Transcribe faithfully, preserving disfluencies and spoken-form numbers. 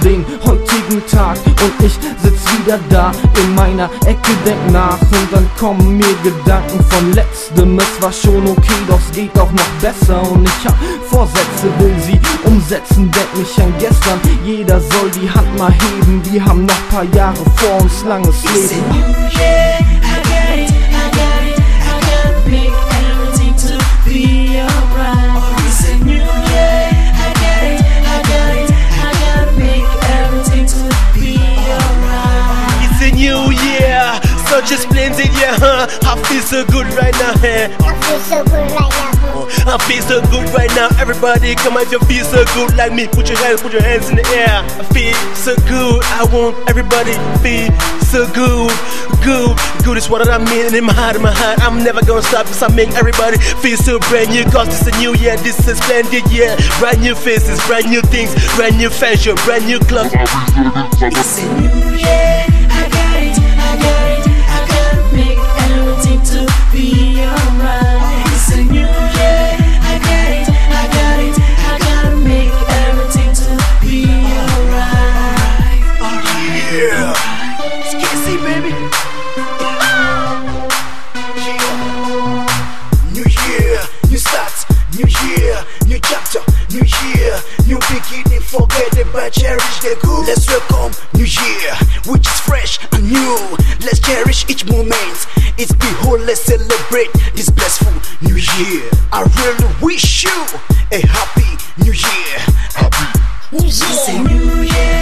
den heutigen Tag und ich sitz wieder da in meiner Ecke, denk nach und dann kommen mir Gedanken von letztem. Es war schon okay, doch es geht auch noch besser und ich hab Vorsätze, will sie umsetzen, denk nicht an gestern. Jeder soll die Hand mal heben, wir haben noch paar Jahre vor uns, langes Leben. Yeah, I got it, I got it, I gotta make everything to be alright. It's a new year, I got it, I got it, I gotta make everything to be alright. It's a new year, so just splendid, yeah, huh? I feel so good right now, eh? I feel so good right now, huh? I feel so good right now. Everybody, come on, if you feel so good like me, put your hands, put your hands in the air. I feel so good. I want everybody feel so good, good, good is what I mean in my heart, in my heart. I'm never gonna stop, cause I make everybody feel so brand new. Cause it's a new year, this is a splendid year. Brand new faces, brand new things, brand new fashion, brand new clubs. It's a new year, I got it, I got it, I gotta make everything to be alright. It's a new year, I got it, I got it, I gotta make everything to be alright. Oh yeah, Skizzy baby. Yeah. New year, new starts, new year, new chapter, new year, new beginning. Forget about cherish the good. Let's welcome new year, which is fresh and new. Let's cherish each moment. It's behold, let's celebrate this blissful new year. I really wish you a happy new year. Happy New It's a Year. new year.